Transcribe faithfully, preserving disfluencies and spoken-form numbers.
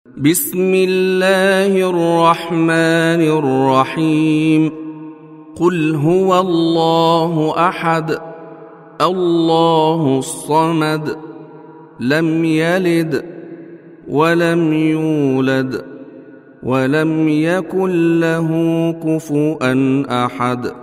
بسم الله الرحمن الرحيم قل هو الله أحد الله الصمد لم يلد ولم يولد ولم يكن له كفوا أحد